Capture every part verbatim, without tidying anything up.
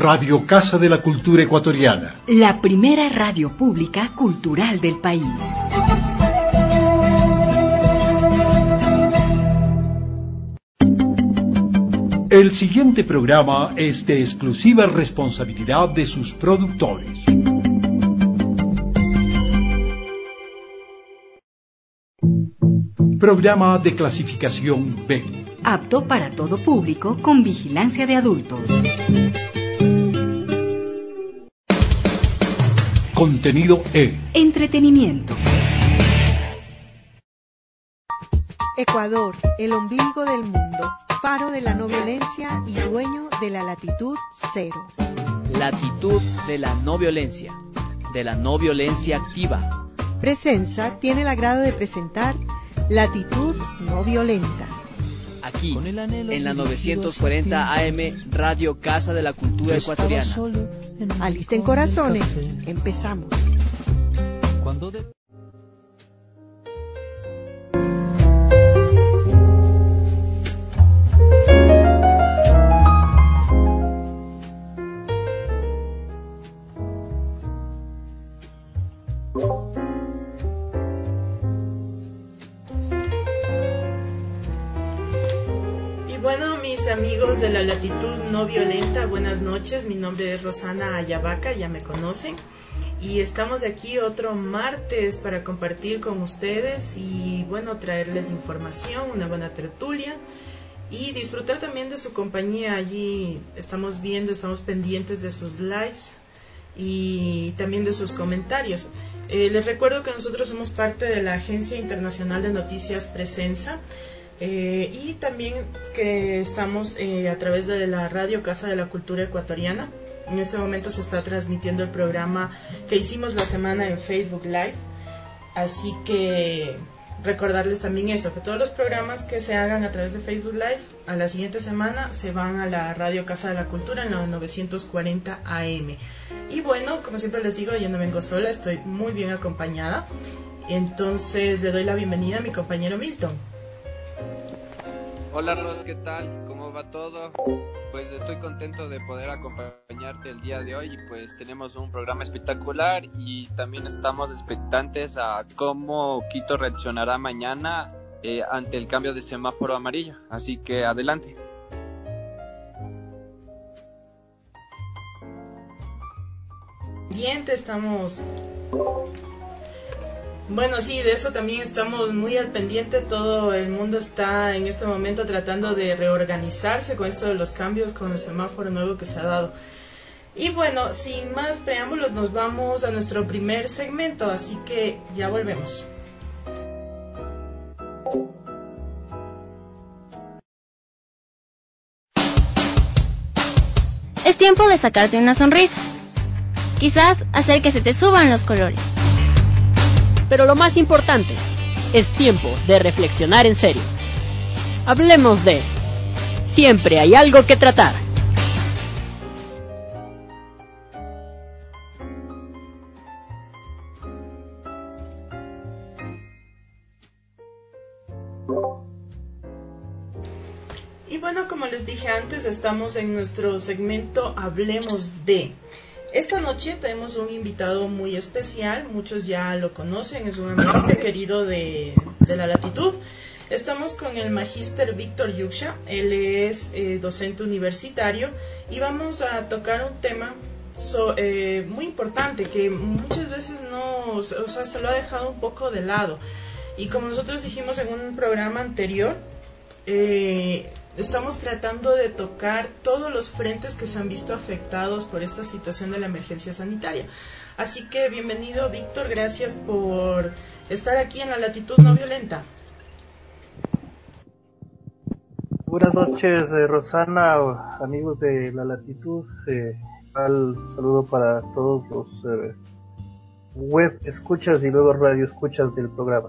Radio Casa de la Cultura Ecuatoriana. La primera radio pública cultural del país. El siguiente programa es de exclusiva responsabilidad de sus productores. Programa de clasificación B. Apto para todo público con vigilancia de adultos. Contenido E. Entretenimiento. Ecuador, el ombligo del mundo, faro de la no violencia y dueño de la latitud cero. Latitud de la no violencia, de la no violencia activa. Presenza tiene el agrado de presentar Latitud no violenta. Aquí, en la novecientos cuarenta A M, Radio Casa de la Cultura Ecuatoriana. Alisten corazones, empezamos. Cuando de... Amigos de la Latitud no violenta, buenas noches. Mi nombre es Rosana Ayabaca, ya me conocen, y estamos aquí otro martes para compartir con ustedes y bueno, traerles información, una buena tertulia y disfrutar también de su compañía. Allí estamos viendo, estamos pendientes de sus likes y también de sus comentarios. Eh, les recuerdo que nosotros somos parte de la Agencia Internacional de Noticias Presenza. Eh, y también que estamos eh, a través de la Radio Casa de la Cultura Ecuatoriana. En este momento se está transmitiendo el programa que hicimos la semana en Facebook Live, así que recordarles también eso, que todos los programas que se hagan a través de Facebook Live a la siguiente semana se van a la Radio Casa de la Cultura en la novecientos cuarenta A M. Y bueno, como siempre les digo, yo no vengo sola, estoy muy bien acompañada, entonces le doy la bienvenida a mi compañero Milton. Hola Ros, ¿qué tal? ¿Cómo va todo? Pues estoy contento de poder acompañarte el día de hoy y pues tenemos un programa espectacular y también estamos expectantes a cómo Quito reaccionará mañana eh, ante el cambio de semáforo amarillo, así que adelante. Bien, te estamos... Bueno, sí, de eso también estamos muy al pendiente. Todo el mundo está en este momento tratando de reorganizarse con esto de los cambios, con el semáforo nuevo que se ha dado. Y bueno, sin más preámbulos, nos vamos a nuestro primer segmento, así que ya volvemos. Es tiempo de sacarte una sonrisa. Quizás hacer que se te suban los colores. Pero lo más importante, es tiempo de reflexionar en serio. Hablemos de... Siempre hay algo que tratar. Y bueno, como les dije antes, estamos en nuestro segmento Hablemos de... Esta noche tenemos un invitado muy especial, muchos ya lo conocen, es un amigo querido de, de la Latitud. Estamos con el magíster Víctor Yuxia, él es eh, docente universitario y vamos a tocar un tema so, eh, muy importante que muchas veces no, o sea, se lo ha dejado un poco de lado. Y como nosotros dijimos en un programa anterior, eh, estamos tratando de tocar todos los frentes que se han visto afectados por esta situación de la emergencia sanitaria. Así que bienvenido, Víctor, gracias por estar aquí en la Latitud no violenta. Buenas noches, eh, Rosana, amigos de la Latitud. Eh, al saludo para todos los eh, web escuchas y luego radio escuchas del programa.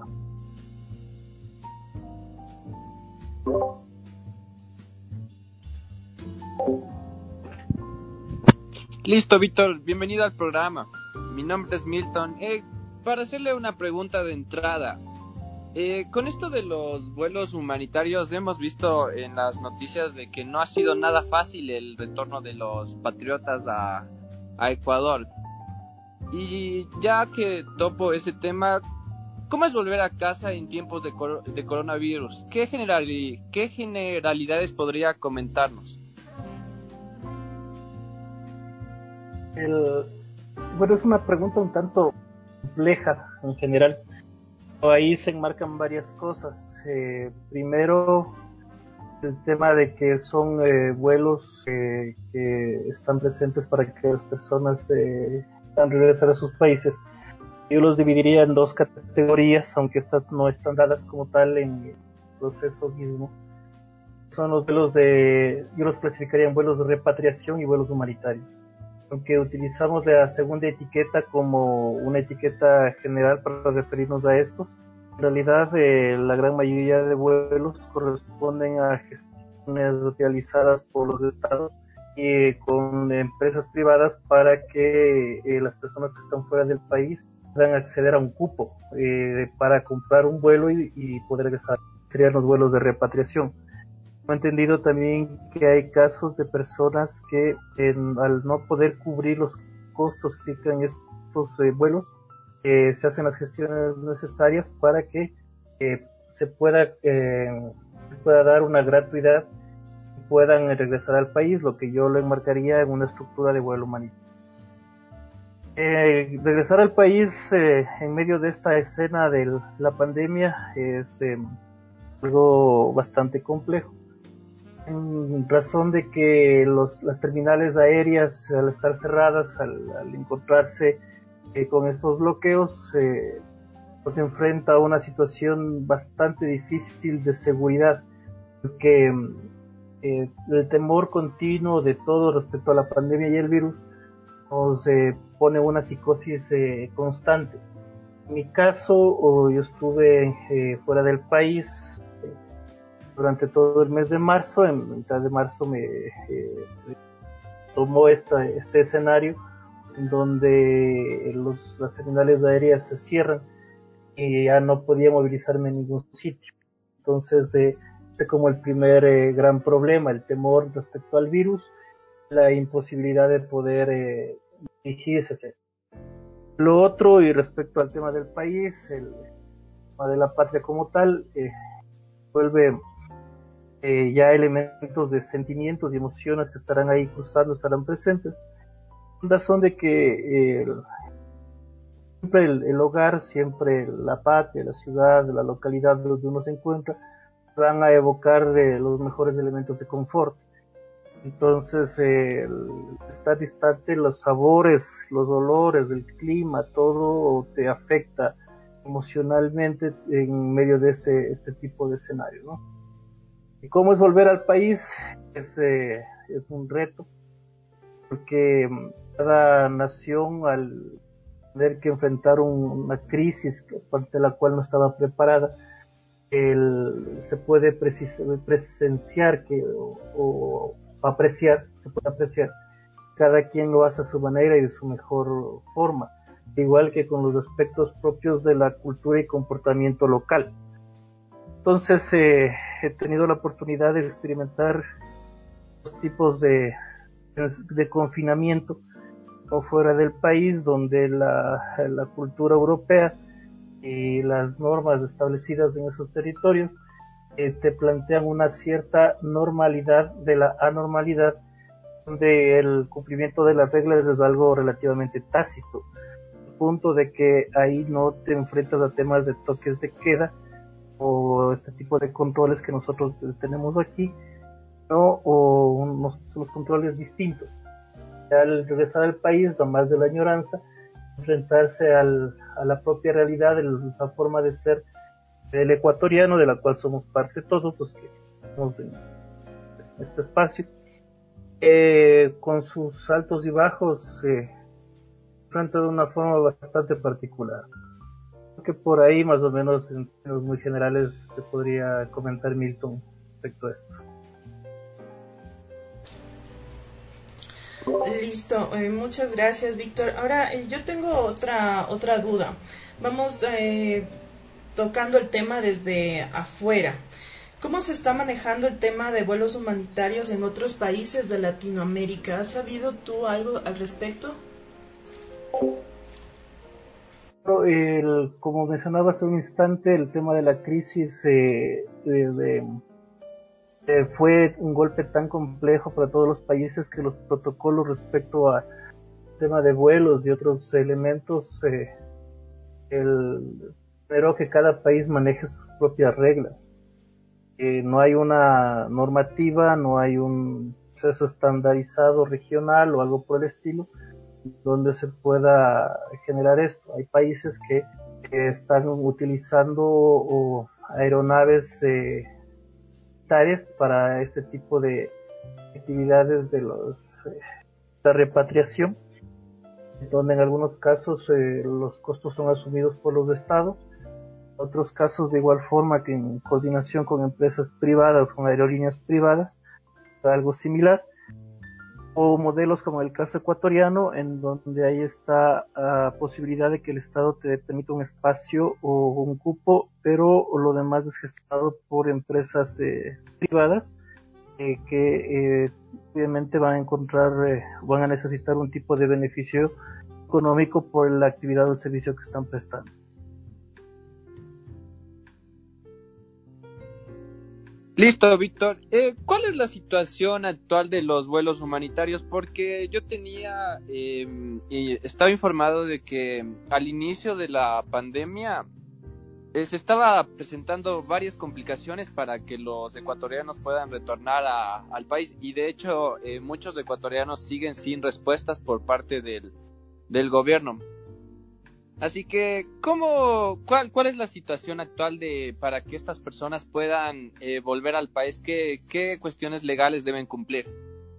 Listo, Víctor, bienvenido al programa. Mi nombre es Milton. Eh, para hacerle una pregunta de entrada, Eh, con esto de los vuelos humanitarios hemos visto en las noticias de que no ha sido nada fácil el retorno de los patriotas a, a Ecuador. Y ya que topo ese tema, ¿cómo es volver a casa en tiempos de, cor- de coronavirus? ¿Qué, generali- ¿Qué generalidades podría comentarnos? El, bueno, es una pregunta un tanto compleja en general. Ahí se enmarcan varias cosas. Eh, primero, el tema de que son eh, vuelos eh, que están presentes para que las personas eh, puedan regresar a sus países. Yo los dividiría en dos categorías, aunque estas no están dadas como tal en el proceso mismo. Son los vuelos de, yo los clasificaría en vuelos de repatriación y vuelos humanitarios. Aunque utilizamos la segunda etiqueta como una etiqueta general para referirnos a estos, en realidad eh, la gran mayoría de vuelos corresponden a gestiones realizadas por los estados y con empresas privadas para que eh, las personas que están fuera del país puedan acceder a un cupo eh, para comprar un vuelo y, y poder regresar. Serían los vuelos de repatriación. He entendido también que hay casos de personas que en, al no poder cubrir los costos que implican estos eh, vuelos, eh, se hacen las gestiones necesarias para que eh, se pueda eh, se pueda dar una gratuidad y puedan regresar al país, lo que yo lo enmarcaría en una estructura de vuelo humanitario. Eh, regresar al país eh, en medio de esta escena de la pandemia es eh, algo bastante complejo, en razón de que los, las terminales aéreas, al estar cerradas, al, al encontrarse eh, con estos bloqueos, eh, nos enfrenta a una situación bastante difícil de seguridad, porque eh, el temor continuo de todo respecto a la pandemia y el virus nos eh, pone una psicosis eh, constante. En mi caso, oh, yo estuve eh, fuera del país durante todo el mes de marzo. En mitad de marzo me eh, tomó esta, este escenario en donde los, las terminales aéreas se cierran y ya no podía movilizarme en ningún sitio. Entonces, eh, este como el primer eh, gran problema, el temor respecto al virus, la imposibilidad de poder eh, dirigirse. Lo otro, y respecto al tema del país, el tema de la patria como tal, eh, vuelve Eh, ya elementos de sentimientos y emociones que estarán ahí cruzando, estarán presentes. La razón de que eh, siempre el, el hogar, siempre la patria, la ciudad, la localidad donde uno se encuentra, van a evocar eh, los mejores elementos de confort. Entonces, eh, el estar distante, los sabores, los olores, el clima, todo te afecta emocionalmente en medio de este, este tipo de escenario, ¿no? ¿Y cómo es volver al país? Es, eh, es un reto, porque cada nación, al tener que enfrentar un, una crisis ante la cual no estaba preparada, el, se puede precis, presenciar que, o, o apreciar, se puede apreciar, cada quien lo hace a su manera y de su mejor forma, igual que con los aspectos propios de la cultura y comportamiento local. Entonces eh, he tenido la oportunidad de experimentar dos tipos de, de confinamiento o fuera del país, donde la, la cultura europea y las normas establecidas en esos territorios eh, te plantean una cierta normalidad de la anormalidad, donde el cumplimiento de las reglas es algo relativamente tácito, al punto de que ahí no te enfrentas a temas de toques de queda o este tipo de controles que nosotros tenemos aquí, ¿no? O unos, unos controles distintos. Al regresar al país, además de la añoranza, enfrentarse al, a la propia realidad de la forma de ser del ecuatoriano, de la cual somos parte todos los que estamos en este espacio, eh, con sus altos y bajos, eh, enfrenta de una forma bastante particular. Que por ahí más o menos en términos muy generales te podría comentar Milton respecto a esto. Listo, eh, muchas gracias, Víctor. Ahora eh, yo tengo otra otra duda. Vamos, eh, tocando el tema desde afuera. ¿Cómo se está manejando el tema de vuelos humanitarios en otros países de Latinoamérica? ¿Has sabido tú algo al respecto? El, como mencionaba hace un instante, el tema de la crisis eh, de, de, de, fue un golpe tan complejo para todos los países que los protocolos respecto al tema de vuelos y otros elementos eh, el, pero que cada país maneje sus propias reglas. Eh, no hay una normativa, no hay un proceso estandarizado regional o algo por el estilo donde se pueda generar esto. Hay países que, que están utilizando o, aeronaves eh, militares para este tipo de actividades de los eh, la repatriación, donde en algunos casos eh, los costos son asumidos por los estados, otros casos de igual forma que en coordinación con empresas privadas, con aerolíneas privadas, algo similar, o modelos como el caso ecuatoriano, en donde hay esta uh, posibilidad de que el Estado te permita un espacio o un cupo, pero lo demás es gestionado por empresas eh, privadas eh, que eh, obviamente van a encontrar, eh, van a necesitar un tipo de beneficio económico por la actividad o el servicio que están prestando. Listo, Víctor. Eh, ¿Cuál es la situación actual de los vuelos humanitarios? Porque yo tenía, eh, y estaba informado de que al inicio de la pandemia eh, se estaba presentando varias complicaciones para que los ecuatorianos puedan retornar a, al país, y de hecho eh, muchos ecuatorianos siguen sin respuestas por parte del, del gobierno. Así que, ¿cómo, cuál, cuál es la situación actual de para que estas personas puedan eh, volver al país? ¿Qué, qué cuestiones legales deben cumplir?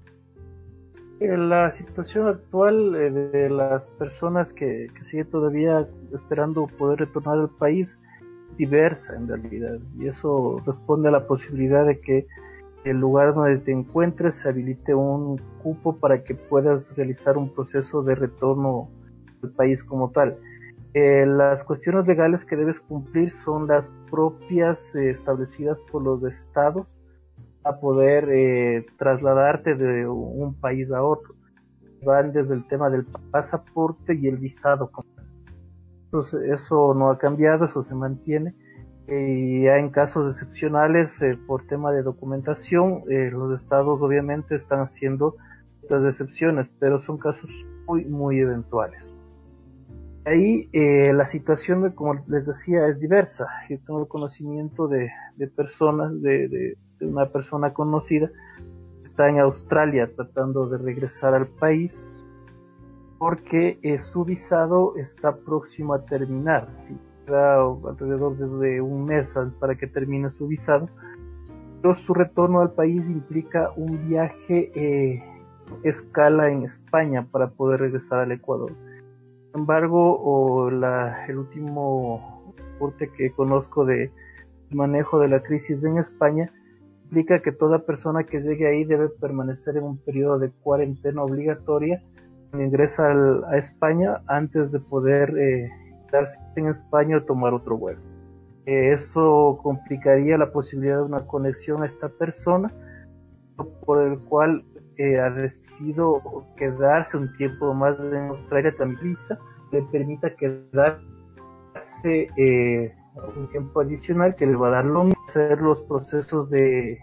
La situación actual eh, de las personas que, que siguen todavía esperando poder retornar al país es diversa en realidad, y eso responde a la posibilidad de que el lugar donde te encuentres se habilite un cupo para que puedas realizar un proceso de retorno al país como tal. Eh, las cuestiones legales que debes cumplir son las propias eh, establecidas por los estados a poder eh, trasladarte de un país a otro. Van desde el tema del pasaporte y el visado. Entonces, eso no ha cambiado, eso se mantiene. Eh, y ya en casos excepcionales, eh, por tema de documentación, eh, los estados obviamente están haciendo las excepciones, pero son casos muy, muy eventuales. Ahí eh, la situación, como les decía, es diversa. Yo tengo el conocimiento de, de personas, de, de, de una persona conocida que está en Australia tratando de regresar al país porque eh, su visado está próximo a terminar. Queda alrededor de un mes para que termine su visado. Pero su retorno al país implica un viaje eh, escala en España para poder regresar al Ecuador. Sin embargo, o la, el último reporte que conozco de manejo de la crisis en España implica que toda persona que llegue ahí debe permanecer en un periodo de cuarentena obligatoria cuando ingresa al, a España antes de poder eh, quedarse en España o tomar otro vuelo. Eh, eso complicaría la posibilidad de una conexión a esta persona, por el cual Eh, ha decidido quedarse un tiempo más en Australia. También visa le permita quedarse eh, un tiempo adicional que le va a dar lo mismo, hacer los procesos de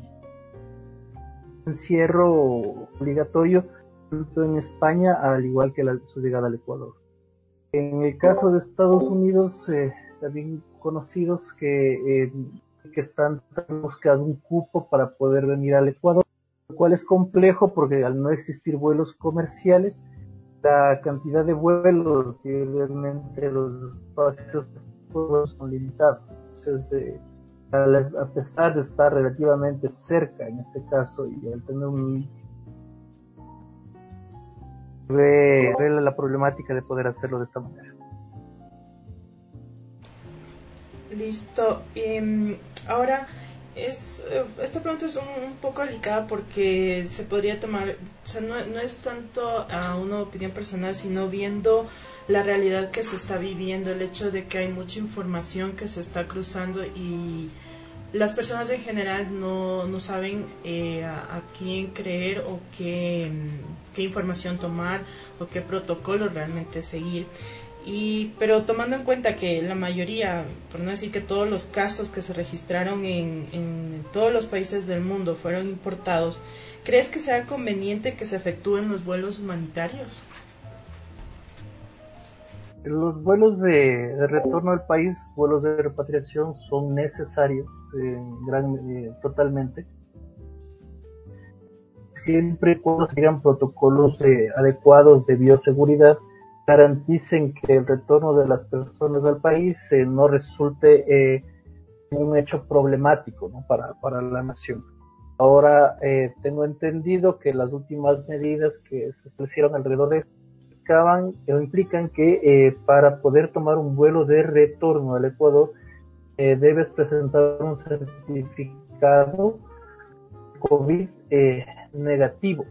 encierro obligatorio tanto en España al igual que la, su llegada al Ecuador. En el caso de Estados Unidos, eh, también conocidos que, eh, que están buscando un cupo para poder venir al Ecuador, lo cual es complejo porque al no existir vuelos comerciales, la cantidad de vuelos y obviamente los espacios son limitados. Entonces, eh, a pesar de estar relativamente cerca en este caso y al tener un ve, ve la problemática de poder hacerlo de esta manera. Listo. Eh, ahora, Es, eh, esta pregunta es un, un poco delicada porque se podría tomar, o sea, no, no es tanto a una opinión personal, sino viendo la realidad que se está viviendo, el hecho de que hay mucha información que se está cruzando y las personas en general no, no saben eh, a, a quién creer o qué, qué información tomar o qué protocolo realmente seguir. Y, pero tomando en cuenta que la mayoría, por no decir que todos los casos que se registraron en, en todos los países del mundo fueron importados, ¿crees que sea conveniente que se efectúen los vuelos humanitarios? Los vuelos de, de retorno al país, vuelos de repatriación, son necesarios eh, gran, eh, totalmente, siempre y cuando sigan protocolos eh, adecuados de bioseguridad, garanticen que el retorno de las personas al país eh, no resulte eh, un hecho problemático, ¿no? para, para la nación. Ahora eh, tengo entendido que las últimas medidas que se establecieron alrededor de esto implicaban, o implican que eh, para poder tomar un vuelo de retorno al Ecuador eh, debes presentar un certificado COVID eh, negativo.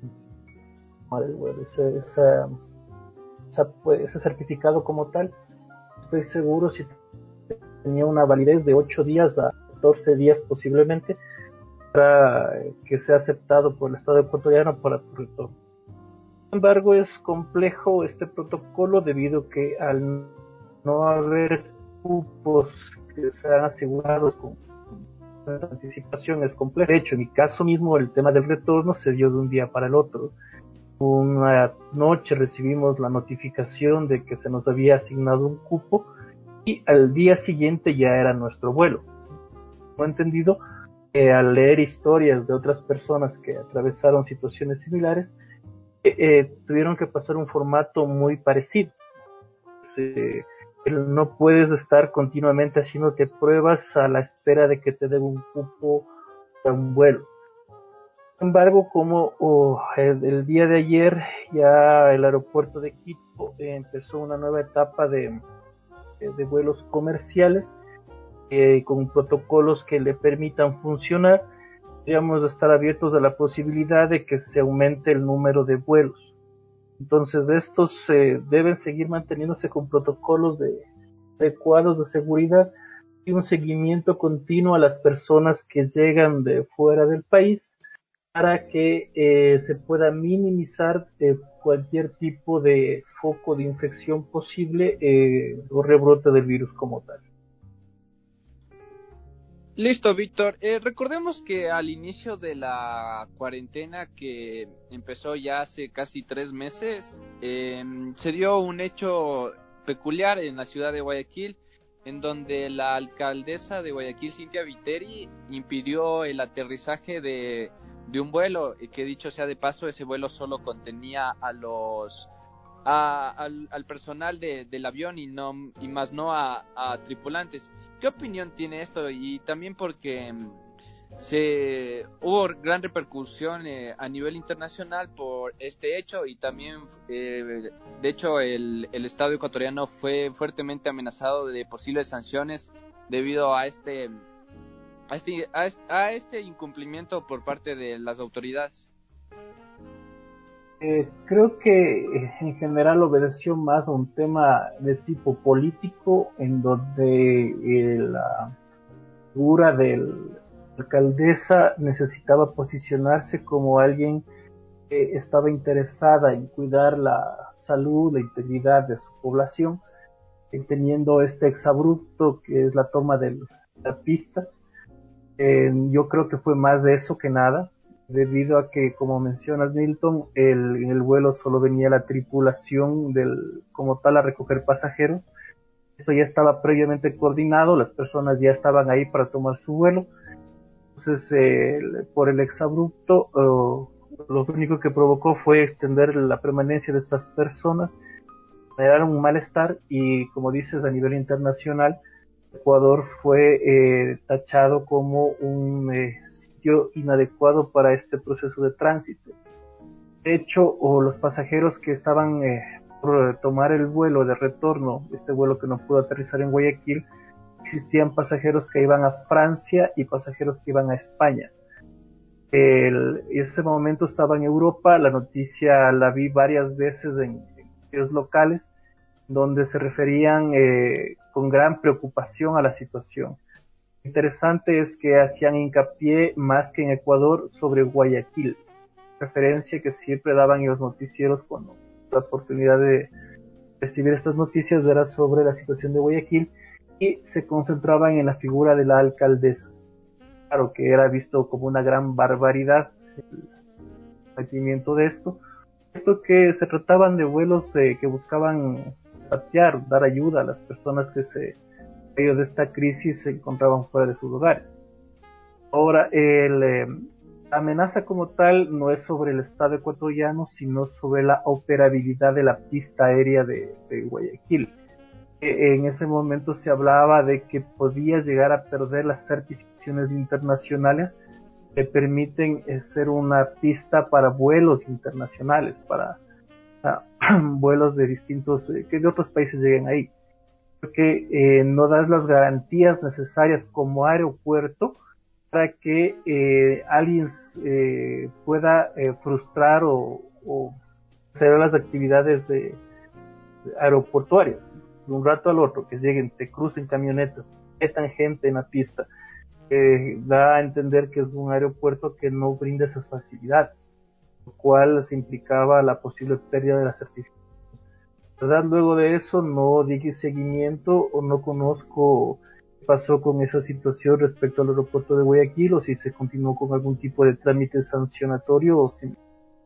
Ese, esa, esa, ese certificado como tal, estoy seguro si tenía una validez de ocho días a catorce días posiblemente, para que sea aceptado por el Estado ecuatoriano para tu retorno. Sin embargo, es complejo este protocolo debido a que al no haber cupos que sean asegurados con anticipación es complejo. De hecho, en mi caso mismo, el tema del retorno se dio de un día para el otro. Una noche recibimos la notificación de que se nos había asignado un cupo y al día siguiente ya era nuestro vuelo. No he entendido, eh, al leer historias de otras personas que atravesaron situaciones similares, eh, eh, tuvieron que pasar un formato muy parecido. Eh, no puedes estar continuamente haciéndote pruebas a la espera de que te den un cupo para un vuelo. Sin embargo, como oh, el, el día de ayer ya el aeropuerto de Quito eh, empezó una nueva etapa de, de, de vuelos comerciales eh, con protocolos que le permitan funcionar, podríamos estar abiertos a la posibilidad de que se aumente el número de vuelos. Entonces estos eh, deben seguir manteniéndose con protocolos de, adecuados de seguridad y un seguimiento continuo a las personas que llegan de fuera del país para que eh, se pueda minimizar eh, cualquier tipo de foco de infección posible eh, o rebrote del virus como tal. Listo, Víctor. Eh, recordemos que al inicio de la cuarentena que empezó ya hace casi tres meses, eh, se dio un hecho peculiar en la ciudad de Guayaquil, en donde la alcaldesa de Guayaquil, Cintia Viteri, impidió el aterrizaje de, de un vuelo, que dicho sea de paso, ese vuelo solo contenía a los... A, al, al personal de, del avión y no y más no a, a tripulantes. ¿Qué opinión tiene esto? Y también porque se hubo gran repercusión eh, a nivel internacional por este hecho y también eh, de hecho el, el Estado ecuatoriano fue fuertemente amenazado de posibles sanciones debido a este a este, a este, a este incumplimiento por parte de las autoridades. Eh, creo que eh, en general obedeció más a un tema de tipo político, en donde eh, la figura de la alcaldesa necesitaba posicionarse como alguien que estaba interesada en cuidar la salud, la integridad de su población, eh, teniendo este exabrupto que es la toma de la pista. Eh, yo creo que fue más de eso que nada, debido a que, como mencionas, Milton, el, en el vuelo solo venía la tripulación del, como tal a recoger pasajeros. Esto ya estaba previamente coordinado, las personas ya estaban ahí para tomar su vuelo. Entonces, eh, por el exabrupto, uh, lo único que provocó fue extender la permanencia de estas personas, generar un malestar y, como dices, a nivel internacional, Ecuador fue eh, tachado como un eh, sitio inadecuado para este proceso de tránsito. De hecho, o los pasajeros que estaban eh, por tomar el vuelo de retorno, este vuelo que no pudo aterrizar en Guayaquil, existían pasajeros que iban a Francia y pasajeros que iban a España. El, en ese momento estaba en Europa, la noticia la vi varias veces en medios locales, donde se referían eh, con gran preocupación a la situación. Lo interesante es que hacían hincapié más que en Ecuador sobre Guayaquil, referencia que siempre daban en los noticieros cuando la oportunidad de recibir estas noticias era sobre la situación de Guayaquil, y se concentraban en la figura de la alcaldesa. Claro que era visto como una gran barbaridad el cometimiento de esto, esto que se trataban de vuelos eh, que buscaban patear, dar ayuda a las personas que se, en medio de esta crisis se encontraban fuera de sus hogares. Ahora, el, eh, la amenaza como tal no es sobre el Estado ecuatoriano, sino sobre la operabilidad de la pista aérea de, de Guayaquil. En ese momento se hablaba de que podía llegar a perder las certificaciones internacionales que permiten ser una pista para vuelos internacionales, para uh, vuelos de distintos, eh, que de otros países lleguen ahí, porque eh, no das las garantías necesarias como aeropuerto para que eh, alguien eh, pueda eh, frustrar o, o hacer las actividades de, de aeroportuarias. De un rato al otro, que lleguen, te crucen camionetas, metan gente en la pista, eh, da a entender que es un aeropuerto que no brinda esas facilidades, lo cual se implicaba la posible pérdida de la certificación. ¿Verdad? Luego de eso no di seguimiento o no conozco qué pasó con esa situación respecto al aeropuerto de Guayaquil, o si se continuó con algún tipo de trámite sancionatorio o si...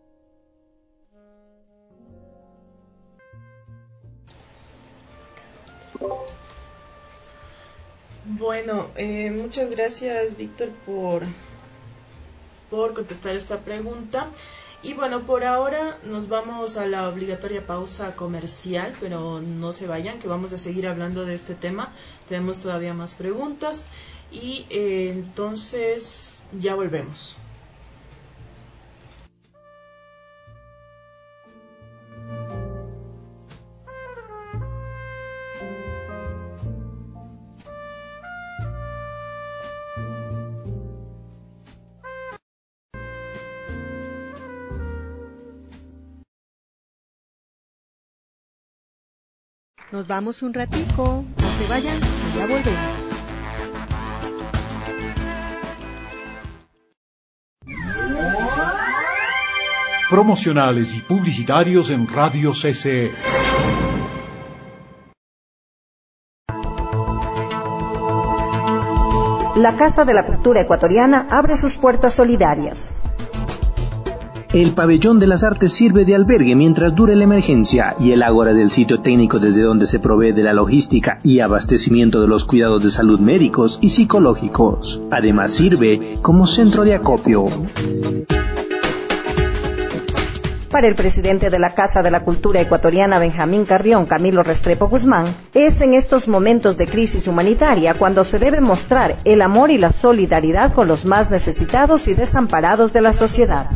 Bueno, eh, muchas gracias, Víctor, por, por contestar esta pregunta. Y bueno, por ahora nos vamos a la obligatoria pausa comercial, pero no se vayan, que vamos a seguir hablando de este tema. Tenemos todavía más preguntas y eh, entonces ya volvemos. Nos vamos un ratico, no se vayan, ya volvemos. Promocionales y publicitarios en Radio C C E. La Casa de la Cultura Ecuatoriana abre sus puertas solidarias. El Pabellón de las Artes sirve de albergue mientras dure la emergencia y el ágora del sitio técnico desde donde se provee de la logística y abastecimiento de los cuidados de salud médicos y psicológicos. Además sirve como centro de acopio. Para el presidente de la Casa de la Cultura Ecuatoriana, Benjamín Carrión Camilo Restrepo Guzmán, es en estos momentos de crisis humanitaria cuando se debe mostrar el amor y la solidaridad con los más necesitados y desamparados de la sociedad.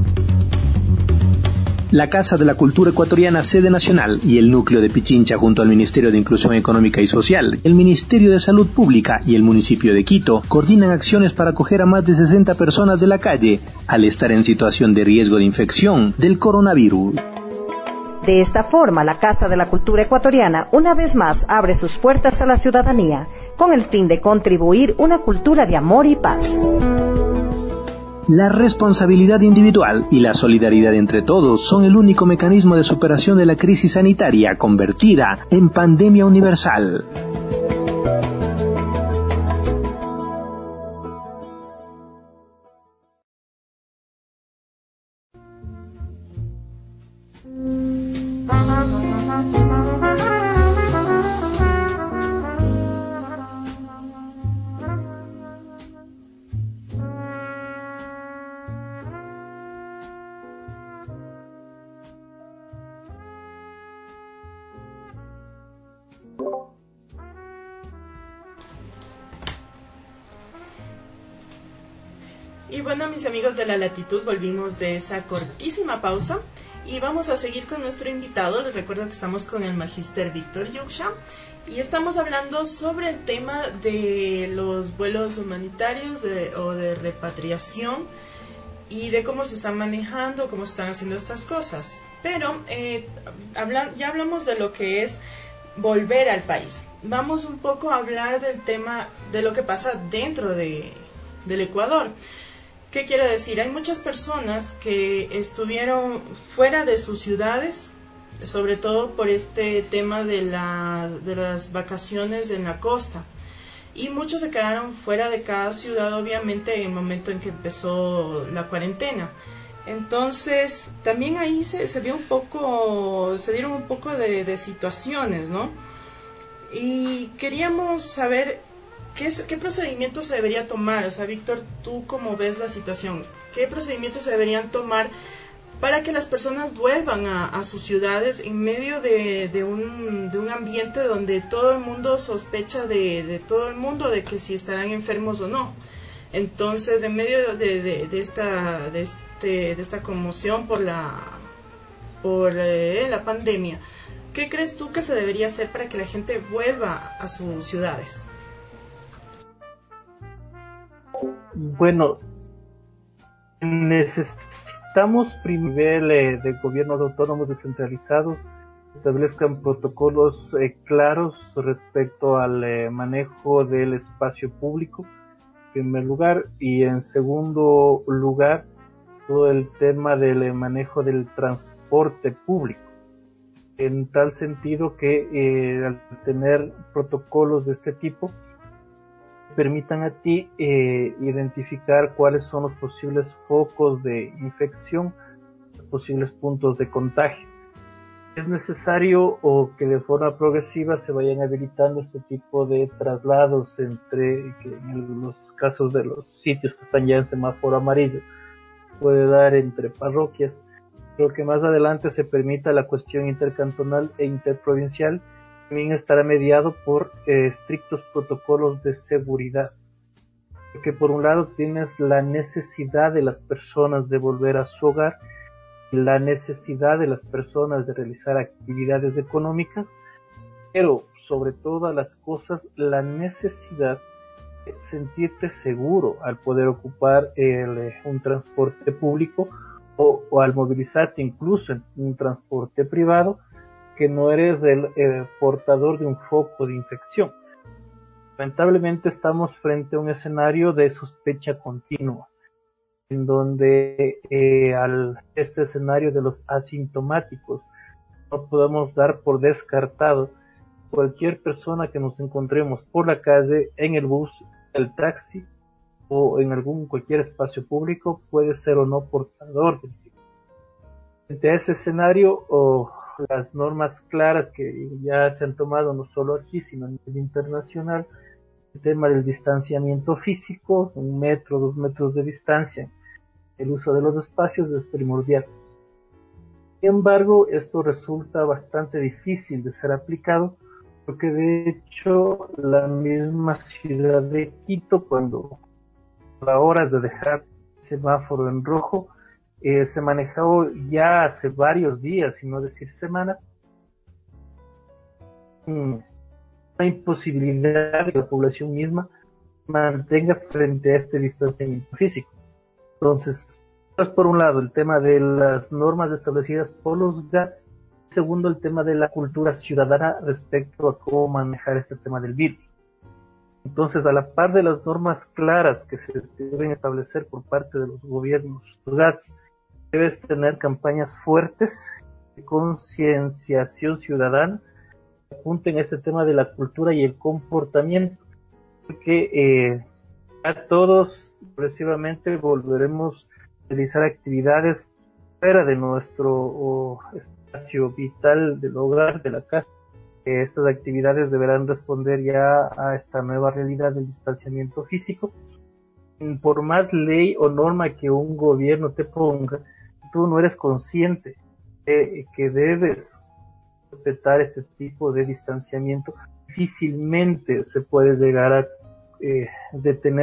La Casa de la Cultura Ecuatoriana, sede nacional, y el núcleo de Pichincha junto al Ministerio de Inclusión Económica y Social, el Ministerio de Salud Pública y el municipio de Quito coordinan acciones para acoger a más de sesenta personas de la calle al estar en situación de riesgo de infección del coronavirus. De esta forma, la Casa de la Cultura Ecuatoriana una vez más abre sus puertas a la ciudadanía con el fin de contribuir una cultura de amor y paz. La responsabilidad individual y la solidaridad entre todos son el único mecanismo de superación de la crisis sanitaria convertida en pandemia universal. Y bueno, mis amigos de La Latitud, volvimos de esa cortísima pausa y vamos a seguir con nuestro invitado. Les recuerdo que estamos con el Magíster Víctor Yuxha y estamos hablando sobre el tema de los vuelos humanitarios de, o de repatriación y de cómo se están manejando, cómo se están haciendo estas cosas. Pero eh, habla, ya hablamos de lo que es volver al país. Vamos un poco a hablar del tema de lo que pasa dentro de, del Ecuador. ¿Qué quiere decir? Hay muchas personas que estuvieron fuera de sus ciudades, sobre todo por este tema de, la, de las vacaciones en la costa. Y muchos se quedaron fuera de cada ciudad, obviamente, en el momento en que empezó la cuarentena. Entonces, también ahí se, se vio un poco, se dieron un poco de, de situaciones, ¿no? Y queríamos saber qué, es, qué procedimientos se debería tomar. O sea, Víctor, ¿tú cómo ves la situación? ¿Qué procedimientos se deberían tomar para que las personas vuelvan a, a sus ciudades en medio de, de, un, de un ambiente donde todo el mundo sospecha de, de todo el mundo, de que si estarán enfermos o no? Entonces, en medio de, de, de, esta, de, este, de esta conmoción por la, por eh, la pandemia, ¿qué crees tú que se debería hacer para que la gente vuelva a sus ciudades? Bueno, necesitamos primero eh, de gobiernos autónomos descentralizados establezcan protocolos eh, claros respecto al eh, manejo del espacio público, en primer lugar, y en segundo lugar, todo el tema del eh, manejo del transporte público, en tal sentido que eh, al tener protocolos de este tipo permitan a ti eh, identificar cuáles son los posibles focos de infección, los posibles puntos de contagio. Es necesario o que de forma progresiva se vayan habilitando este tipo de traslados entre, que en los casos de los sitios que están ya en semáforo amarillo, puede dar entre parroquias, pero que más adelante se permita la cuestión intercantonal e interprovincial. También estará mediado por eh, estrictos protocolos de seguridad, porque por un lado tienes la necesidad de las personas de volver a su hogar, la necesidad de las personas de realizar actividades económicas, pero sobre todas las cosas la necesidad de sentirte seguro al poder ocupar el, un transporte público o, o al movilizarte incluso en un transporte privado, que no eres el eh, portador de un foco de infección. Lamentablemente estamos frente a un escenario de sospecha continua, en donde eh, al este escenario de los asintomáticos no podemos dar por descartado cualquier persona que nos encontremos por la calle, en el bus, el taxi o en algún cualquier espacio público puede ser o no portador del virus. Frente a ese escenario, o las normas claras que ya se han tomado no solo aquí sino a nivel internacional, el tema del distanciamiento físico, un metro, dos metros de distancia, el uso de los espacios es primordial. Sin embargo, esto resulta bastante difícil de ser aplicado, porque de hecho la misma ciudad de Quito, cuando a la hora de dejar el semáforo en rojo, Eh, se manejó ya hace varios días, si no decir semanas, una imposibilidad de que la población misma mantenga frente a este distanciamiento físico. Entonces, por un lado el tema de las normas establecidas por los G A T S, segundo el tema de la cultura ciudadana respecto a cómo manejar este tema del virus. Entonces, a la par de las normas claras que se deben establecer por parte de los gobiernos, los G A T S, debes tener campañas fuertes de concienciación ciudadana que apunten a este tema de la cultura y el comportamiento, porque eh, a todos progresivamente volveremos a realizar actividades fuera de nuestro oh, espacio vital del hogar, de la casa. Eh, estas actividades deberán responder ya a esta nueva realidad del distanciamiento físico. Por más ley o norma que un gobierno te ponga, tú no eres consciente de que debes respetar este tipo de distanciamiento, difícilmente se puede llegar a eh, detener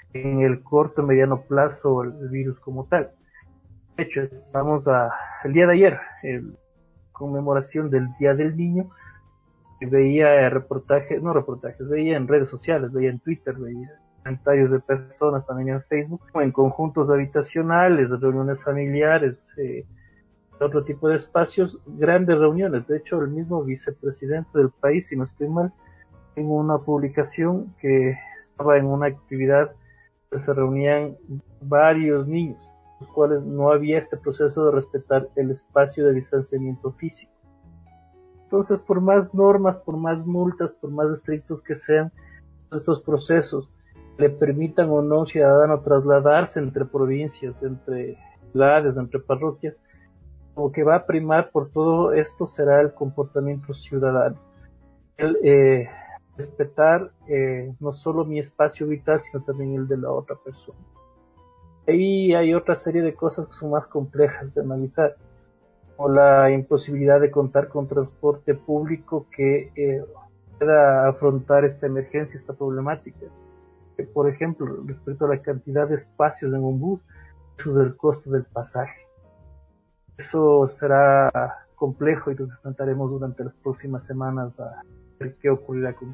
en el corto y mediano plazo el, el virus como tal. De hecho, estamos a, el día de ayer, en conmemoración del Día del Niño, y veía reportajes, no reportajes, veía en redes sociales, veía en Twitter, veía comentarios de personas también en Facebook, en conjuntos habitacionales, reuniones familiares, eh, otro tipo de espacios, grandes reuniones. De hecho, el mismo vicepresidente del país, si no estoy mal, en una publicación que estaba en una actividad que se reunían varios niños, los cuales no había este proceso de respetar el espacio de distanciamiento físico. Entonces, por más normas, por más multas, por más estrictos que sean estos procesos, le permitan o no a un ciudadano trasladarse entre provincias, entre ciudades, entre parroquias, como que va a primar por todo esto será el comportamiento ciudadano. El eh, respetar eh, no solo mi espacio vital, sino también el de la otra persona. Ahí hay otra serie de cosas que son más complejas de analizar, como la imposibilidad de contar con transporte público que eh, pueda afrontar esta emergencia, esta problemática. Que, por ejemplo, respecto a la cantidad de espacios en un bus, versus el costo del pasaje. Eso será complejo y nos enfrentaremos durante las próximas semanas a ver qué ocurrirá con.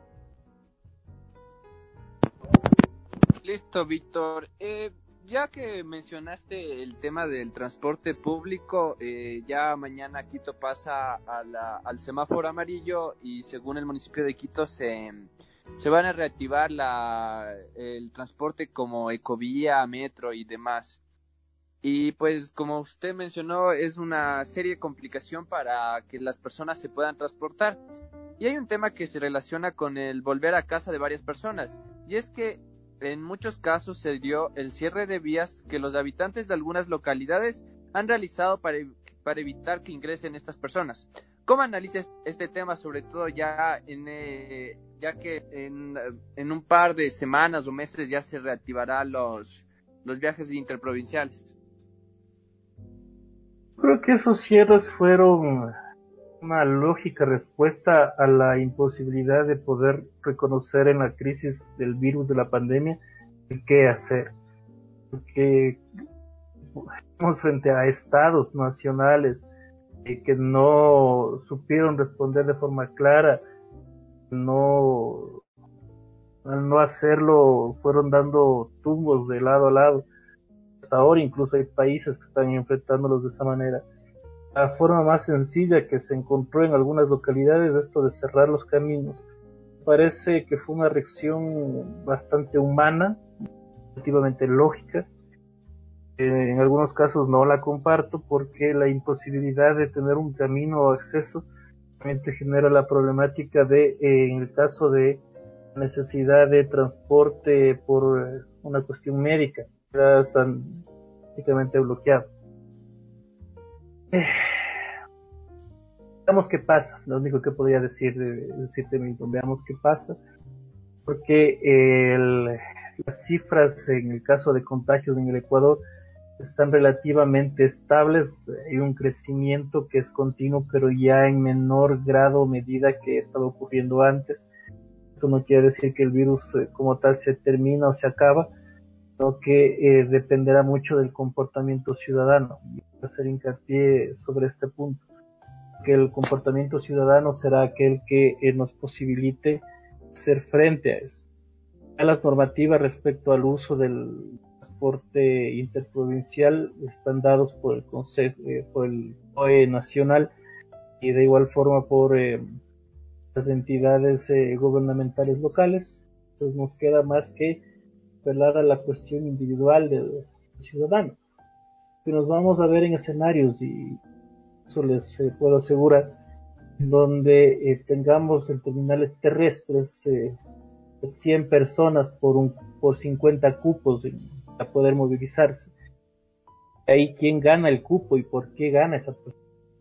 Listo, Víctor. Eh, ya que mencionaste el tema del transporte público, eh, ya mañana Quito pasa a la, al semáforo amarillo y según el municipio de Quito se, se van a reactivar la, el transporte como ecovía, metro y demás. Y pues como usted mencionó, es una seria complicación para que las personas se puedan transportar. Y hay un tema que se relaciona con el volver a casa de varias personas, y es que en muchos casos se dio el cierre de vías que los habitantes de algunas localidades han realizado para, para evitar que ingresen estas personas. ¿Cómo analizas este tema, sobre todo ya en eh, ya que en, en un par de semanas o meses ya se reactivarán los, los viajes interprovinciales? Creo que esos cierres fueron una lógica respuesta a la imposibilidad de poder reconocer en la crisis del virus de la pandemia el qué hacer. Porque estamos frente a estados nacionales eh, que no supieron responder de forma clara, no, al no hacerlo fueron dando tumbos de lado a lado. Hasta ahora incluso hay países que están enfrentándolos de esa manera. La forma más sencilla que se encontró en algunas localidades, esto de cerrar los caminos, parece que fue una reacción bastante humana, relativamente lógica. Eh, en algunos casos no la comparto porque la imposibilidad de tener un camino o acceso realmente genera la problemática de, eh, en el caso de necesidad de transporte por eh, una cuestión médica, están prácticamente bloqueados. Eh, veamos qué pasa, lo único que podría decir, decirte mismo, veamos qué pasa, porque el, las cifras en el caso de contagios en el Ecuador están relativamente estables, hay un crecimiento que es continuo, pero ya en menor grado o medida que estaba ocurriendo antes. Esto no quiere decir que el virus eh, como tal se termina o se acaba, sino que eh, dependerá mucho del comportamiento ciudadano. Voy a hacer hincapié sobre este punto, que el comportamiento ciudadano será aquel que eh, nos posibilite hacer frente a esto. Ya las normativas respecto al uso del transporte interprovincial están dados por el Consejo, eh, por el O E nacional y de igual forma por eh, las entidades eh, gubernamentales locales. Entonces nos queda más que apelar a la cuestión individual del ciudadano, que nos vamos a ver en escenarios, y eso les eh, puedo asegurar, donde eh, tengamos en terminales terrestres eh, cien personas por un por cincuenta cupos en, para poder movilizarse. Ahí quién gana el cupo y por qué gana esa persona.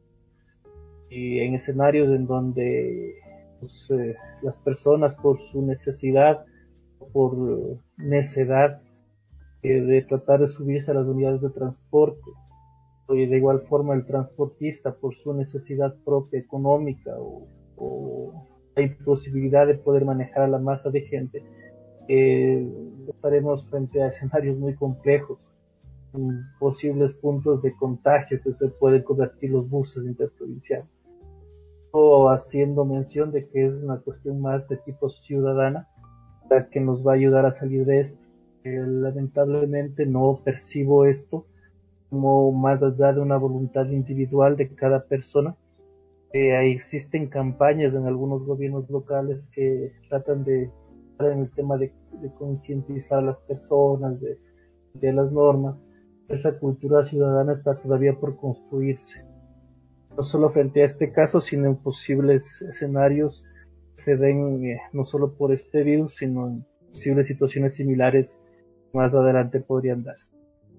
Y en escenarios en donde pues, eh, las personas por su necesidad, por uh, necedad eh, de tratar de subirse a las unidades de transporte, y de igual forma el transportista por su necesidad propia económica o, o la imposibilidad de poder manejar a la masa de gente, eh, estaremos frente a escenarios muy complejos, posibles puntos de contagio que se pueden convertir los buses interprovinciales. O haciendo mención de que es una cuestión más de tipo ciudadana, la que nos va a ayudar a salir de esto. Eh, lamentablemente no percibo esto como más allá de una voluntad individual de cada persona. Eh, ahí existen campañas en algunos gobiernos locales que tratan de en el tema de, de concientizar a las personas de, de las normas. Esa cultura ciudadana está todavía por construirse, no solo frente a este caso, sino en posibles escenarios que se den eh, no solo por este virus, sino en posibles situaciones similares más adelante podrían darse.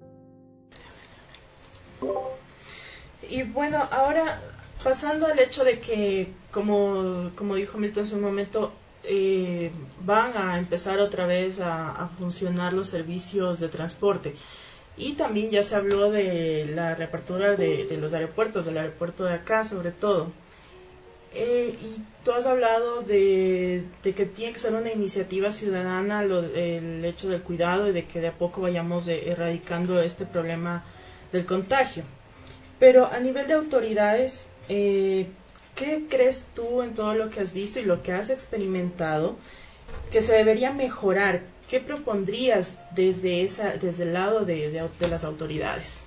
Y bueno, ahora pasando al hecho de que, como, como dijo Milton hace un momento, eh, van a empezar otra vez a, a funcionar los servicios de transporte. Y también ya se habló de la reapertura de, de los aeropuertos, del aeropuerto de acá sobre todo. Eh, y tú has hablado de, de que tiene que ser una iniciativa ciudadana lo, el hecho del cuidado y de que de a poco vayamos de, erradicando este problema del contagio. Pero a nivel de autoridades, eh, ¿qué crees tú en todo lo que has visto y lo que has experimentado que se debería mejorar? ¿Qué propondrías desde esa, desde el lado de, de, de las autoridades?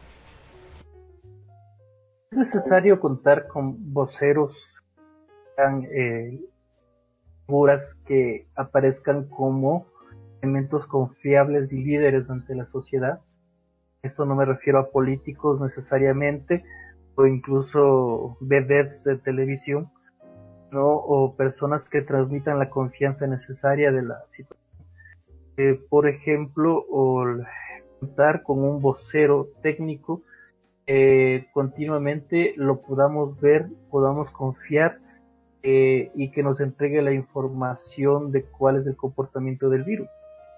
Es necesario contar con voceros, eh, figuras que aparezcan como elementos confiables y líderes ante la sociedad. Esto no me refiero a políticos necesariamente, o incluso vedettes de televisión, ¿no? O personas que transmitan la confianza necesaria de la situación. Eh, por ejemplo, o contar con un vocero técnico, eh, continuamente lo podamos ver, podamos confiar, eh, y que nos entregue la información de cuál es el comportamiento del virus.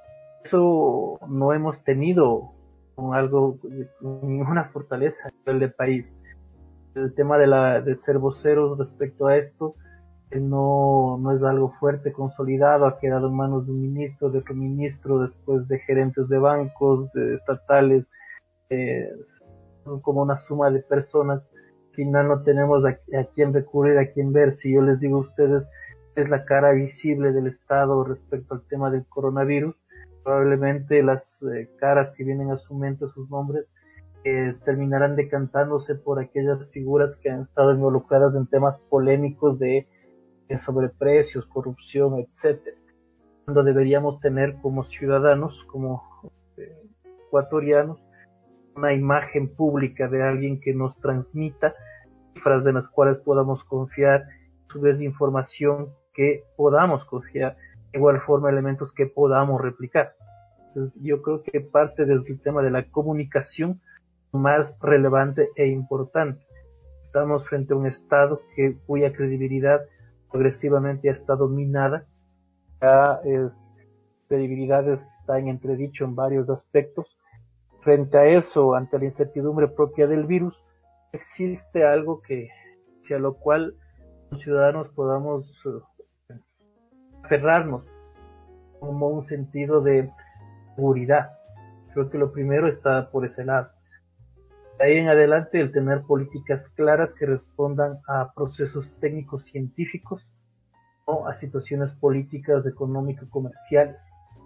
Eso no hemos tenido con algo, con ninguna fortaleza a nivel de país. El tema de, la, de ser voceros respecto a esto no, no es algo fuerte, consolidado, ha quedado en manos de un ministro, de otro ministro, después de gerentes de bancos, de estatales, eh, como una suma de personas. Al final no tenemos a, a quién recurrir, a quién ver. Si yo les digo a ustedes, es la cara visible del Estado respecto al tema del coronavirus, probablemente las eh, caras que vienen a su mente, sus nombres, eh, terminarán decantándose por aquellas figuras que han estado involucradas en temas polémicos de sobreprecios, corrupción, etcétera. Cuando deberíamos tener como ciudadanos, como eh, ecuatorianos, una imagen pública de alguien que nos transmita cifras de las cuales podamos confiar, a su vez información que podamos confiar, de igual forma elementos que podamos replicar. Entonces, yo creo que parte del tema de la comunicación más relevante e importante. Estamos frente a un Estado que, cuya credibilidad progresivamente ha estado minada. Ya es, credibilidad está en entredicho en varios aspectos. Frente a eso, ante la incertidumbre propia del virus, existe algo que, hacia lo cual los ciudadanos podamos uh, aferrarnos como un sentido de seguridad. Creo que lo primero está por ese lado. De ahí en adelante, el tener políticas claras que respondan a procesos técnicos científicos, ¿no? A situaciones políticas, económicas, comerciales.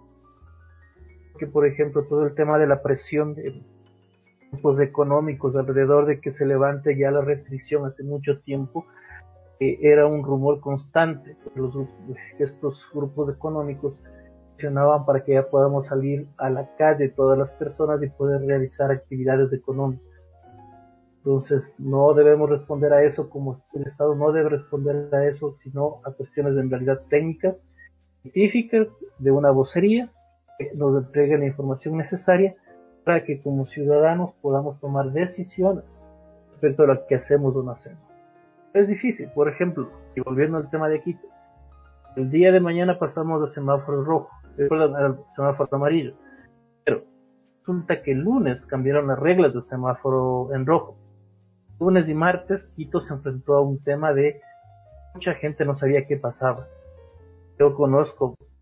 Que, por ejemplo, todo el tema de la presión de grupos económicos alrededor de que se levante ya la restricción hace mucho tiempo, eh, era un rumor constante. Los, estos grupos económicos presionaban para que ya podamos salir a la calle todas las personas y poder realizar actividades económicas. Entonces no debemos responder a eso, como el Estado no debe responder a eso, sino a cuestiones en realidad técnicas, científicas, de una vocería que nos entregue la información necesaria para que como ciudadanos podamos tomar decisiones respecto a lo que hacemos o no hacemos. Es difícil, por ejemplo, y volviendo al tema de Quito, el día de mañana pasamos a semáforo rojo, al semáforo amarillo, pero resulta que el lunes cambiaron las reglas del semáforo en rojo. Lunes y martes, Quito se enfrentó a un tema de mucha gente no sabía qué pasaba. Yo conozco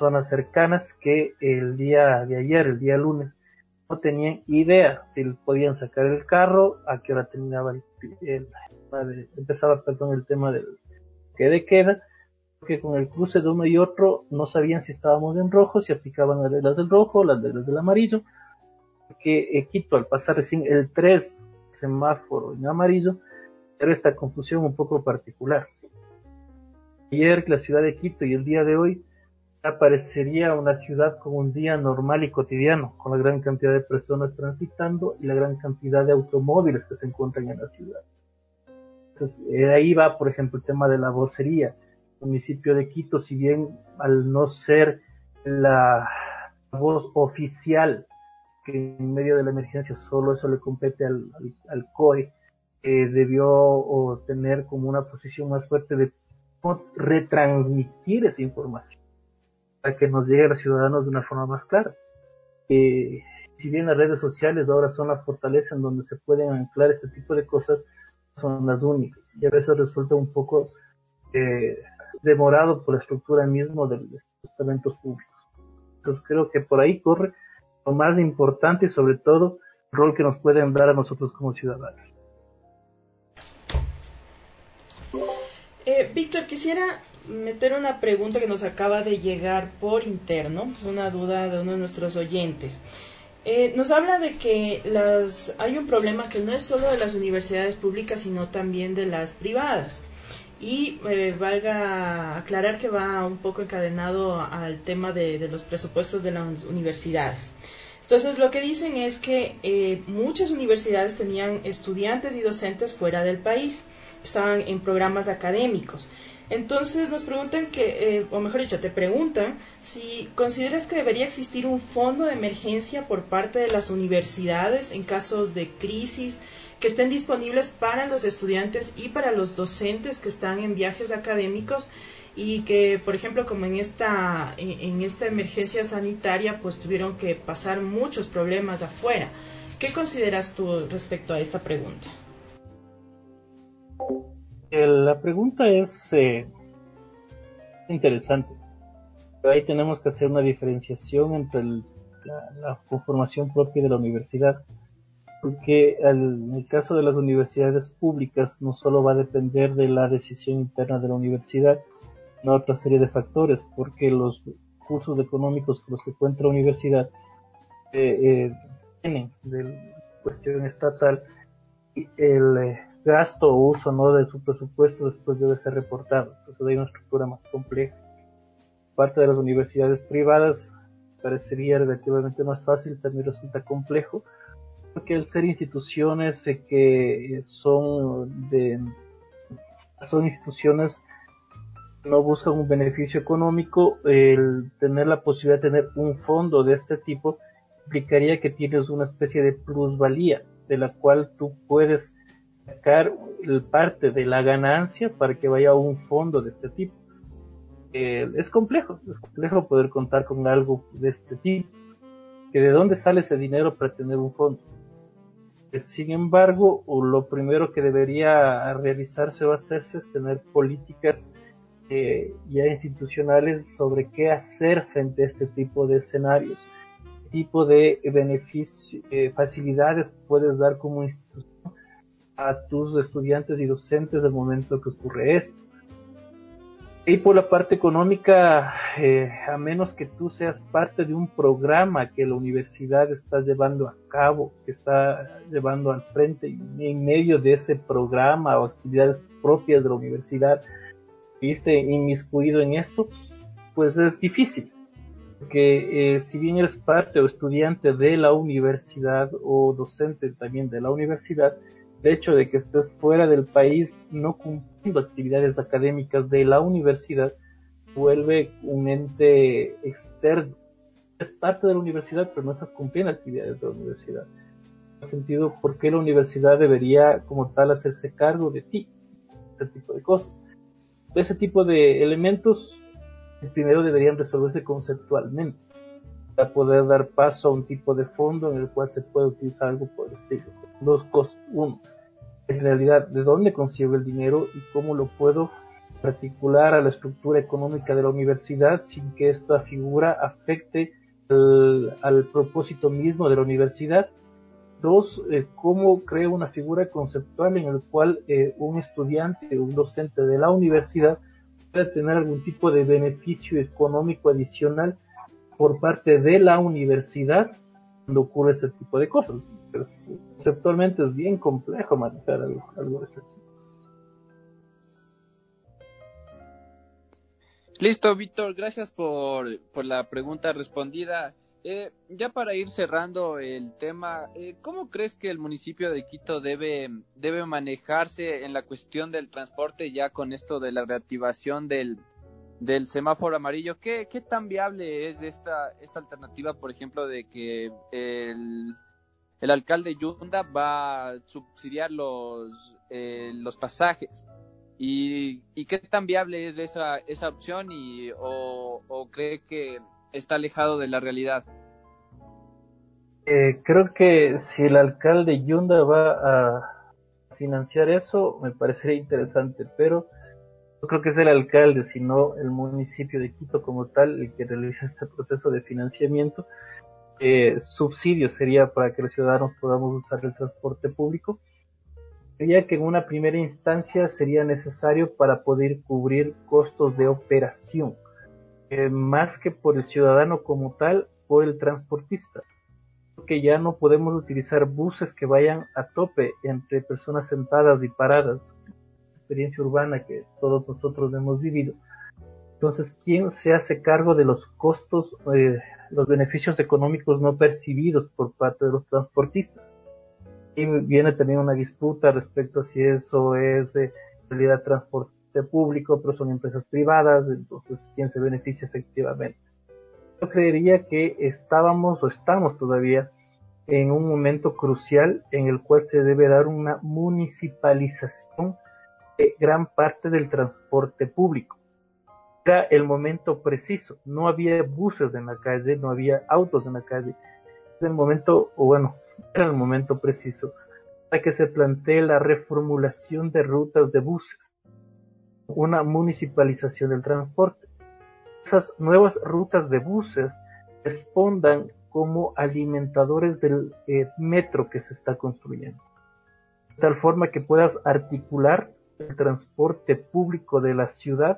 personas cercanas que el día de ayer, el día lunes, no tenían idea si podían sacar el carro, a qué hora terminaba el, el, el empezaba perdón, el tema del que de queda, porque con el cruce de uno y otro no sabían si estábamos en rojo, si aplicaban las reglas del rojo, las reglas del amarillo, porque eh, Quito al pasar recién el tres semáforo en amarillo, era esta confusión un poco particular. Ayer la ciudad de Quito y el día de hoy aparecería una ciudad con un día normal y cotidiano, con la gran cantidad de personas transitando y la gran cantidad de automóviles que se encuentran en la ciudad. Entonces, eh, ahí va, por ejemplo, el tema de la vocería. El municipio de Quito, si bien al no ser la voz oficial, que en medio de la emergencia solo eso le compete al, al, al C O E, eh, debió o tener como una posición más fuerte de cómo retransmitir esa información para que nos llegue a los ciudadanos de una forma más clara. Eh, si bien las redes sociales ahora son la fortaleza en donde se pueden anclar este tipo de cosas, son las únicas y a veces resulta un poco eh, demorado por la estructura misma de los estamentos públicos. Entonces creo que por ahí corre lo más importante y sobre todo el rol que nos pueden dar a nosotros como ciudadanos. Eh, Víctor, quisiera meter una pregunta que nos acaba de llegar por interno, es una duda de uno de nuestros oyentes. Eh, nos habla de que las, hay un problema que no es solo de las universidades públicas, sino también de las privadas. Y eh, valga aclarar que va un poco encadenado al tema de, de los presupuestos de las universidades. Entonces, lo que dicen es que eh, muchas universidades tenían estudiantes y docentes fuera del país, estaban en programas académicos. Entonces nos preguntan que, eh, o mejor dicho, te preguntan si consideras que debería existir un fondo de emergencia por parte de las universidades en casos de crisis que estén disponibles para los estudiantes y para los docentes que están en viajes académicos y que, por ejemplo, como en esta, en, en esta emergencia sanitaria, pues tuvieron que pasar muchos problemas afuera. ¿Qué consideras tú respecto a esta pregunta? La pregunta es eh, interesante, pero ahí tenemos que hacer una diferenciación entre el, la, la conformación propia de la universidad, porque al, en el caso de las universidades públicas no solo va a depender de la decisión interna de la universidad, sino otra serie de factores, porque los recursos económicos con los que cuenta la universidad eh, eh, vienen de la cuestión estatal y el eh, gasto o uso no de su presupuesto después debe ser reportado. Entonces hay una estructura más compleja. Parte de las universidades privadas parecería relativamente más fácil, también resulta complejo, porque al ser instituciones eh, que son de son instituciones que no buscan un beneficio económico, el tener la posibilidad de tener un fondo de este tipo implicaría que tienes una especie de plusvalía de la cual tú puedes sacar el parte de la ganancia para que vaya a un fondo de este tipo. Eh, es complejo, es complejo poder contar con algo de este tipo, que de dónde sale ese dinero para tener un fondo. Eh, sin embargo, lo primero que debería realizarse o hacerse es tener políticas eh, ya institucionales sobre qué hacer frente a este tipo de escenarios, qué tipo de beneficios, eh, facilidades puedes dar como institución a tus estudiantes y docentes al momento que ocurre esto. Y por la parte económica, eh, a menos que tú seas parte de un programa que la universidad está llevando a cabo, que está llevando al frente, y en medio de ese programa o actividades propias de la universidad, viste inmiscuido en esto, pues es difícil. Porque eh, si bien eres parte o estudiante de la universidad o docente también de la universidad, el hecho de que estés fuera del país no cumpliendo actividades académicas de la universidad vuelve un ente externo. Es parte de la universidad, pero no estás cumpliendo actividades de la universidad. En ese sentido, ¿por qué la universidad debería como tal hacerse cargo de ti? Ese tipo de cosas. Ese tipo de elementos primero deberían resolverse conceptualmente para poder dar paso a un tipo de fondo en el cual se puede utilizar algo por el estilo. Dos cosas. Uno, en realidad, ¿de dónde consigo el dinero y cómo lo puedo particular a la estructura económica de la universidad sin que esta figura afecte el, al propósito mismo de la universidad. Dos, eh, cómo creo una figura conceptual en el cual eh, un estudiante o un docente de la universidad pueda tener algún tipo de beneficio económico adicional por parte de la universidad cuando ocurre este tipo de cosas. Pues, conceptualmente es bien complejo manejar algo, algo de este tipo. Listo, Víctor, gracias por, por la pregunta respondida. Eh, ya para ir cerrando el tema, eh, ¿cómo crees que el municipio de Quito debe, debe manejarse en la cuestión del transporte ya con esto de la reactivación del, del semáforo amarillo? ¿Qué, qué tan viable es esta, esta alternativa, por ejemplo, de que el, el alcalde Yunda va a subsidiar los, eh, los pasajes? ¿Y, y qué tan viable es esa, esa opción y, o, o cree que está alejado de la realidad? Eh, creo que si el alcalde Yunda va a financiar eso, me parecería interesante, pero no creo que es el alcalde, sino el municipio de Quito como tal el que realiza este proceso de financiamiento. Eh, subsidio sería para que los ciudadanos podamos usar el transporte público. Diría que en una primera instancia sería necesario para poder cubrir costos de operación, eh, más que por el ciudadano como tal, por el transportista, porque ya no podemos utilizar buses que vayan a tope entre personas sentadas y paradas, experiencia urbana que todos nosotros hemos vivido. Entonces, ¿quién se hace cargo de los costos, eh, los beneficios económicos no percibidos por parte de los transportistas? Y viene también una disputa respecto a si eso es eh, en realidad transporte público, pero son empresas privadas, entonces quién se beneficia efectivamente. Yo creería que estábamos o estamos todavía en un momento crucial en el cual se debe dar una municipalización de gran parte del transporte público. Era el momento preciso, no había buses en la calle, no había autos en la calle. Es el momento, o bueno, era el momento preciso para que se plantee la reformulación de rutas de buses, una municipalización del transporte. Esas nuevas rutas de buses respondan como alimentadores del eh, metro que se está construyendo, de tal forma que puedas articular el transporte público de la ciudad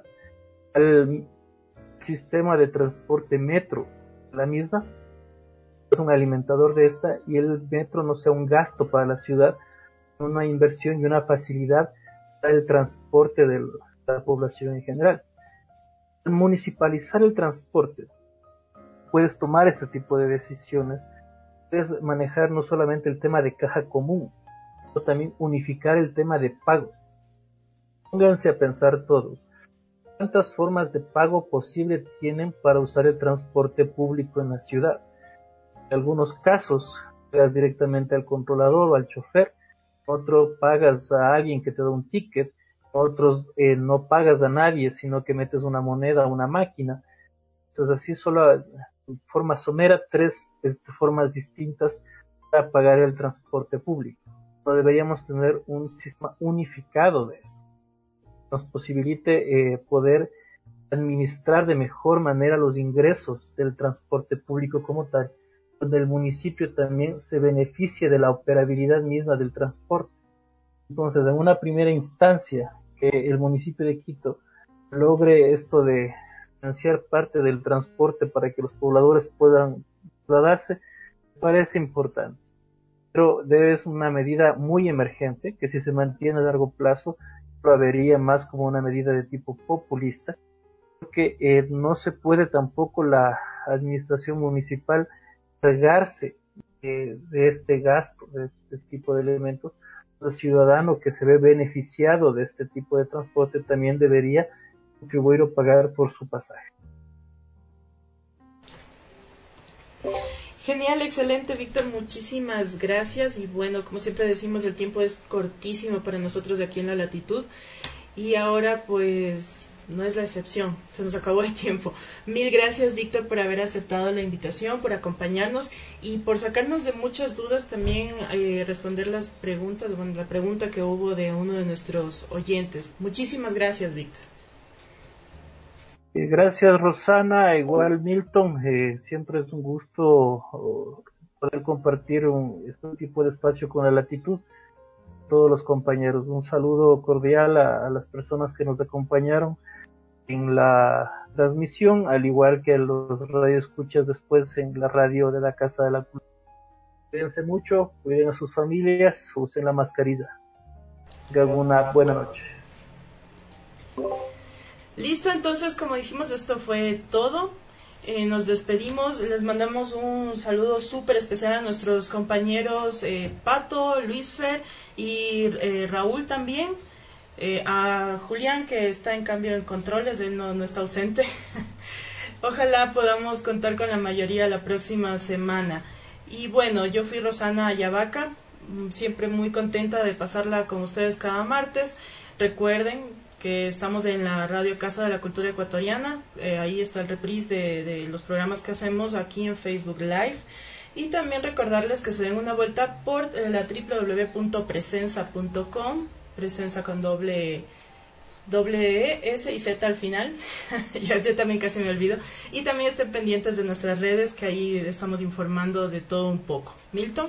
al sistema de transporte metro, la misma es un alimentador de esta, y el metro no sea un gasto para la ciudad, una inversión y una facilidad para el transporte de la población en general. Al municipalizar el transporte, puedes tomar este tipo de decisiones, puedes manejar no solamente el tema de caja común, sino también unificar el tema de pagos. Pónganse a pensar todos, ¿cuántas formas de pago posible tienen para usar el transporte público en la ciudad? En algunos casos, pagas directamente al controlador o al chofer, otros pagas a alguien que te da un ticket, otros eh, no pagas a nadie, sino que metes una moneda a una máquina. Entonces así solo de forma somera, tres este, formas distintas para pagar el transporte público. Pero deberíamos tener un sistema unificado de esto. Nos posibilite eh, poder administrar de mejor manera los ingresos del transporte público como tal, donde el municipio también se beneficie de la operabilidad misma del transporte. Entonces, en una primera instancia, que el municipio de Quito logre esto de financiar parte del transporte para que los pobladores puedan trasladarse, me parece importante. Pero debe ser una medida muy emergente, que si se mantiene a largo plazo, lo vería más como una medida de tipo populista, porque eh, no se puede tampoco la administración municipal cargarse de, de este gasto, de este tipo de elementos. El ciudadano que se ve beneficiado de este tipo de transporte también debería contribuir o pagar por su pasaje. Genial, excelente, Víctor, muchísimas gracias. Y bueno, como siempre decimos, el tiempo es cortísimo para nosotros de aquí en La Latitud. Y ahora pues no es la excepción, se nos acabó el tiempo. Mil gracias, Víctor, por haber aceptado la invitación, por acompañarnos y por sacarnos de muchas dudas, también eh, responder las preguntas, bueno, la pregunta que hubo de uno de nuestros oyentes. Muchísimas gracias, Víctor. Eh, gracias Rosana, igual Milton, eh, siempre es un gusto oh, poder compartir un, este tipo de espacio con la latitud. Todos los compañeros, un saludo cordial a, a las personas que nos acompañaron en la transmisión, al igual que a los radioescuchas después en la radio de la Casa de la Cultura. Cuídense mucho, cuiden a sus familias, usen la mascarilla. Tengan una buena noche. Listo, entonces como dijimos, esto fue todo. Eh, nos despedimos, les mandamos un saludo súper especial a nuestros compañeros eh, Pato, Luisfer y eh, Raúl también. Eh, a Julián, que está en cambio en controles, él no, no está ausente. Ojalá podamos contar con la mayoría la próxima semana. Y bueno, yo fui Rosana Ayavaca, siempre muy contenta de pasarla con ustedes cada martes. Recuerden que estamos en la Radio Casa de la Cultura Ecuatoriana, eh, ahí está el reprise de, de los programas que hacemos aquí en Facebook Live. Y también recordarles que se den una vuelta por eh, la doble u doble u doble u punto presenza punto com, Presenza con doble, doble E, S y Z al final. yo, yo también casi me olvido. Y también estén pendientes de nuestras redes, que ahí estamos informando de todo un poco. Milton.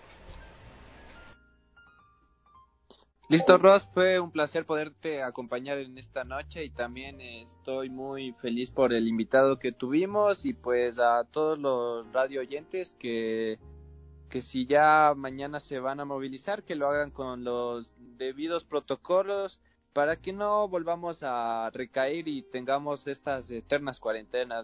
Listo, Ross, fue un placer poderte acompañar en esta noche y también estoy muy feliz por el invitado que tuvimos y pues a todos los radio oyentes que, que si ya mañana se van a movilizar, que lo hagan con los debidos protocolos para que no volvamos a recaer y tengamos estas eternas cuarentenas.